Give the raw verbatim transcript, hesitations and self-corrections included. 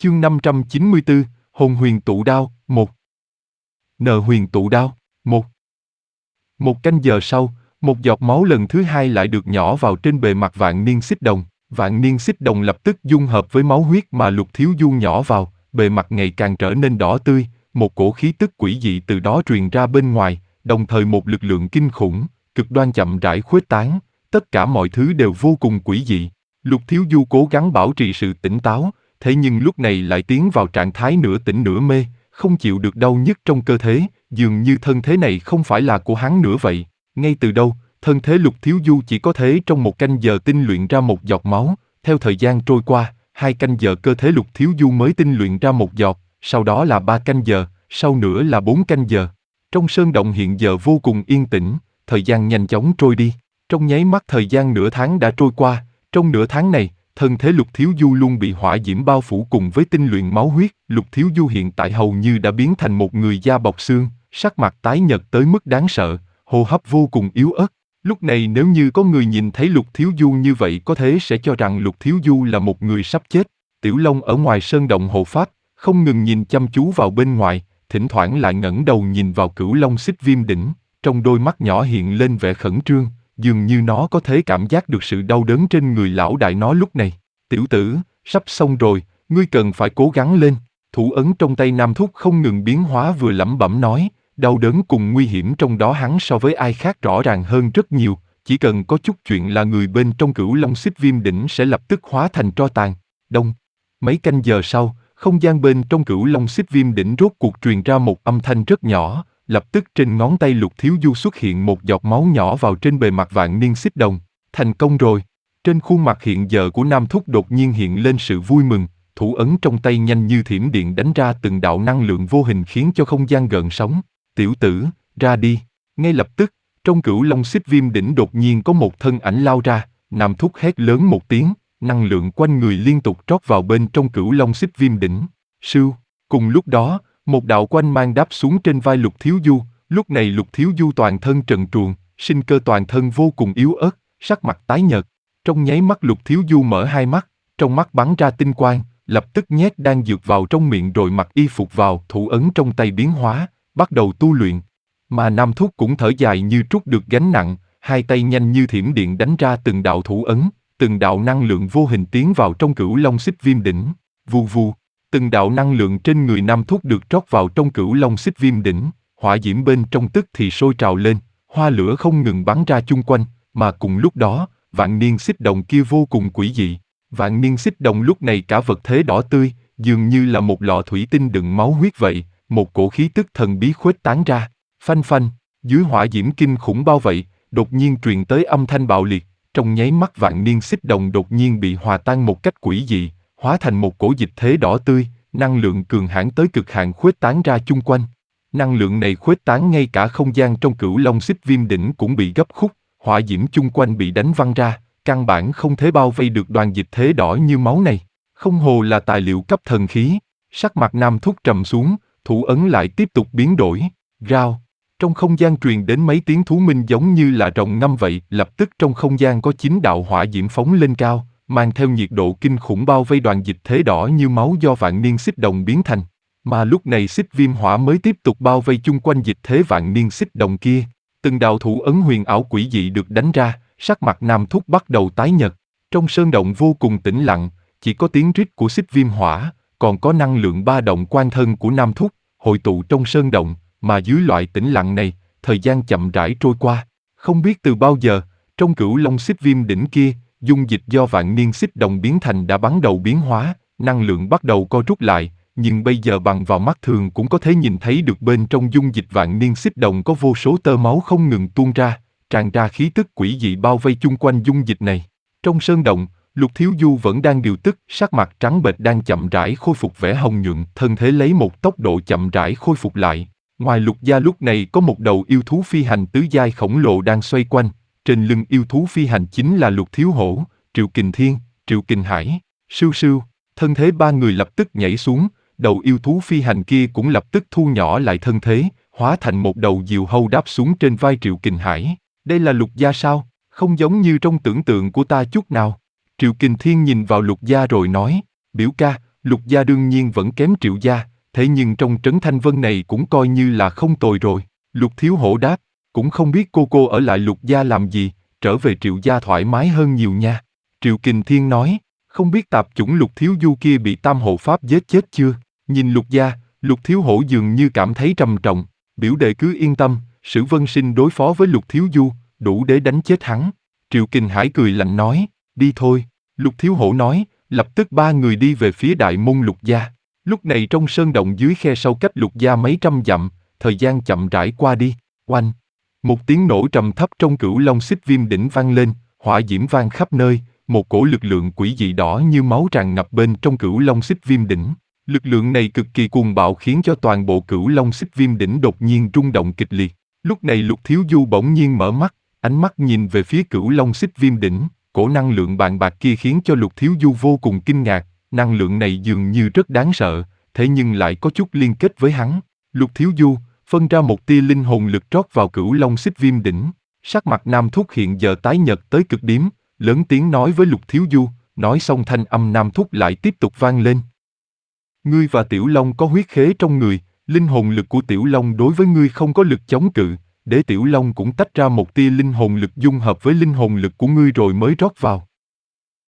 Chương năm trăm chín mươi tư, Hồn huyền tụ đao, một. Nợ huyền tụ đao, một. Một canh giờ sau, một giọt máu lần thứ hai lại được nhỏ vào trên bề mặt vạn niên xích đồng. Vạn niên xích đồng lập tức dung hợp với máu huyết mà Lục Thiếu Du nhỏ vào, bề mặt ngày càng trở nên đỏ tươi, một cổ khí tức quỷ dị từ đó truyền ra bên ngoài, đồng thời một lực lượng kinh khủng, cực đoan chậm rãi khuếch tán, tất cả mọi thứ đều vô cùng quỷ dị. Lục Thiếu Du cố gắng bảo trì sự tỉnh táo, thế nhưng lúc này lại tiến vào trạng thái nửa tỉnh nửa mê, không chịu được đau nhức trong cơ thể, dường như thân thế này không phải là của hắn nữa vậy. Ngay từ đầu, thân thế Lục Thiếu Du chỉ có thể trong một canh giờ tinh luyện ra một giọt máu, theo thời gian trôi qua, hai canh giờ cơ thể Lục Thiếu Du mới tinh luyện ra một giọt, sau đó là ba canh giờ, sau nữa là bốn canh giờ. Trong sơn động hiện giờ vô cùng yên tĩnh, thời gian nhanh chóng trôi đi, trong nháy mắt thời gian nửa tháng đã trôi qua, trong nửa tháng này, thân thế Lục Thiếu Du luôn bị hỏa diễm bao phủ cùng với tinh luyện máu huyết, Lục Thiếu Du hiện tại hầu như đã biến thành một người da bọc xương, sắc mặt tái nhợt tới mức đáng sợ, hô hấp vô cùng yếu ớt. Lúc này nếu như có người nhìn thấy Lục Thiếu Du như vậy có thể sẽ cho rằng Lục Thiếu Du là một người sắp chết. Tiểu Long ở ngoài sơn động hộ pháp, không ngừng nhìn chăm chú vào bên ngoài, thỉnh thoảng lại ngẩng đầu nhìn vào Cửu Long Xích Viêm đỉnh, trong đôi mắt nhỏ hiện lên vẻ khẩn trương, dường như nó có thể cảm giác được sự đau đớn trên người lão đại nó lúc này. Tiểu tử, sắp xong rồi, ngươi cần phải cố gắng lên. Thủ ấn trong tay Nam Thúc không ngừng biến hóa vừa lẩm bẩm nói, đau đớn cùng nguy hiểm trong đó hắn so với ai khác rõ ràng hơn rất nhiều, chỉ cần có chút chuyện là người bên trong Cửu Long Xích Viêm đỉnh sẽ lập tức hóa thành tro tàn. Đông. Mấy canh giờ sau, không gian bên trong Cửu Long Xích Viêm đỉnh rốt cuộc truyền ra một âm thanh rất nhỏ, lập tức trên ngón tay Lục Thiếu Du xuất hiện một giọt máu nhỏ vào trên bề mặt vạn niên xích đồng. Thành công rồi. Trên khuôn mặt hiện giờ của Nam Thúc đột nhiên hiện lên sự vui mừng, thủ ấn trong tay nhanh như thiểm điện đánh ra từng đạo năng lượng vô hình khiến cho không gian gợn sóng. Tiểu tử, ra đi. Ngay lập tức, trong Cửu Long Xích Viêm đỉnh đột nhiên có một thân ảnh lao ra, Nam Thúc hét lớn một tiếng, năng lượng quanh người liên tục trót vào bên trong Cửu Long Xích Viêm đỉnh. Sưu, cùng lúc đó, một đạo quanh mang đáp xuống trên vai Lục Thiếu Du, lúc này Lục Thiếu Du toàn thân trần truồng, sinh cơ toàn thân vô cùng yếu ớt, sắc mặt tái nhợt. Trong nháy mắt Lục Thiếu Du mở hai mắt, trong mắt bắn ra tinh quang, lập tức nhét đan dược vào trong miệng rồi mặc y phục vào, thủ ấn trong tay biến hóa, bắt đầu tu luyện. Mà Nam Thúc cũng thở dài như trút được gánh nặng, hai tay nhanh như thiểm điện đánh ra từng đạo thủ ấn, từng đạo năng lượng vô hình tiến vào trong Cửu Long Xích Viêm đỉnh. Vù vù, từng đạo năng lượng trên người Nam Thúc được trót vào trong Cửu Long Xích Viêm đỉnh, hỏa diễm bên trong tức thì sôi trào lên, hoa lửa không ngừng bắn ra chung quanh, mà cùng lúc đó, vạn niên xích đồng kia vô cùng quỷ dị. Vạn niên xích đồng lúc này cả vật thế đỏ tươi, dường như là một lọ thủy tinh đựng máu huyết vậy, một cổ khí tức thần bí khuếch tán ra. Phanh phanh, dưới hỏa diễm kinh khủng bao vậy, đột nhiên truyền tới âm thanh bạo liệt, trong nháy mắt vạn niên xích đồng đột nhiên bị hòa tan một cách quỷ dị, hóa thành một cổ dịch thế đỏ tươi, năng lượng cường hãn tới cực hạn khuếch tán ra chung quanh. Năng lượng này khuếch tán ngay cả không gian trong Cửu Long Xích Viêm đỉnh cũng bị gấp khúc, hỏa diễm chung quanh bị đánh văng ra, căn bản không thể bao vây được đoàn dịch thế đỏ như máu này. Không hồ là tài liệu cấp thần khí. Sắc mặt Nam Thúc trầm xuống, thủ ấn lại tiếp tục biến đổi. Rao. Trong không gian truyền đến mấy tiếng thú minh giống như là rồng ngâm vậy, lập tức trong không gian có chín đạo hỏa diễm phóng lên cao, mang theo nhiệt độ kinh khủng bao vây đoàn dịch thế đỏ như máu do vạn niên xích đồng biến thành. Mà lúc này xích viêm hỏa mới tiếp tục bao vây chung quanh dịch thế vạn niên xích đồng kia. Từng đạo thủ ấn huyền ảo quỷ dị được đánh ra, sắc mặt Nam Thúc bắt đầu tái nhợt. Trong sơn động vô cùng tĩnh lặng, chỉ có tiếng rít của xích viêm hỏa, còn có năng lượng ba động quan thân của Nam Thúc, hội tụ trong sơn động, mà dưới loại tĩnh lặng này, thời gian chậm rãi trôi qua. Không biết từ bao giờ, trong Cửu Long Xích Viêm đỉnh kia, dung dịch do vạn niên xích đồng biến thành đã bắt đầu biến hóa, năng lượng bắt đầu co rút lại, nhưng bây giờ bằng vào mắt thường cũng có thể nhìn thấy được bên trong dung dịch vạn niên xích đồng có vô số tơ máu không ngừng tuôn ra, tràn ra khí tức quỷ dị bao vây chung quanh dung dịch này. Trong sơn động, Lục Thiếu Du vẫn đang điều tức, sắc mặt trắng bệch đang chậm rãi khôi phục vẻ hồng nhuận, thân thể lấy một tốc độ chậm rãi khôi phục lại. Ngoài Lục gia lúc này có một đầu yêu thú phi hành tứ giai khổng lồ đang xoay quanh, trên lưng yêu thú phi hành chính là Lục Thiếu Hổ, Triệu Kình Thiên, Triệu Kình Hải, Sưu Sưu. Thân thế ba người lập tức nhảy xuống, đầu yêu thú phi hành kia cũng lập tức thu nhỏ lại thân thế, hóa thành một đầu diều hâu đáp xuống trên vai Triệu Kình Hải. Đây là Lục gia sao? Không giống như trong tưởng tượng của ta chút nào. Triệu Kình Thiên nhìn vào Lục gia rồi nói, biểu ca, Lục gia đương nhiên vẫn kém Triệu gia, thế nhưng trong trấn Thanh Vân này cũng coi như là không tồi rồi. Lục Thiếu Hổ đáp, cũng không biết cô cô ở lại Lục gia làm gì, trở về Triệu gia thoải mái hơn nhiều nha. Triệu Kình Thiên nói, không biết tạp chủng Lục Thiếu Du kia bị Tam Hộ Pháp giết chết chưa? Nhìn Lục gia, Lục Thiếu Hổ dường như cảm thấy trầm trọng, biểu đệ cứ yên tâm, Sử Vân Sinh đối phó với Lục Thiếu Du, đủ để đánh chết hắn. Triệu Kình Hải cười lạnh nói, đi thôi. Lục Thiếu Hổ nói, lập tức ba người đi về phía đại môn Lục gia. Lúc này trong sơn động dưới khe sâu cách Lục gia mấy trăm dặm, thời gian chậm rãi qua đi. Oanh! Một tiếng nổ trầm thấp trong Cửu Long Xích Viêm đỉnh vang lên, hỏa diễm vang khắp nơi, một cổ lực lượng quỷ dị đỏ như máu tràn ngập bên trong Cửu Long Xích Viêm đỉnh. Lực lượng này cực kỳ cuồng bạo khiến cho toàn bộ Cửu Long Xích Viêm đỉnh đột nhiên rung động kịch liệt. Lúc này Lục Thiếu Du bỗng nhiên mở mắt, ánh mắt nhìn về phía Cửu Long Xích Viêm đỉnh, cổ năng lượng bàn bạc kia khiến cho Lục Thiếu Du vô cùng kinh ngạc, năng lượng này dường như rất đáng sợ, thế nhưng lại có chút liên kết với hắn. Lục Thiếu Du phân ra một tia linh hồn lực trót vào Cửu Long Xích Viêm đỉnh, sắc mặt Nam Thúc hiện giờ tái nhợt tới cực điểm, lớn tiếng nói với Lục Thiếu Du, nói xong thanh âm Nam Thúc lại tiếp tục vang lên. Ngươi và Tiểu Long có huyết khế trong người, linh hồn lực của Tiểu Long đối với ngươi không có lực chống cự, để Tiểu Long cũng tách ra một tia linh hồn lực dung hợp với linh hồn lực của ngươi rồi mới rót vào.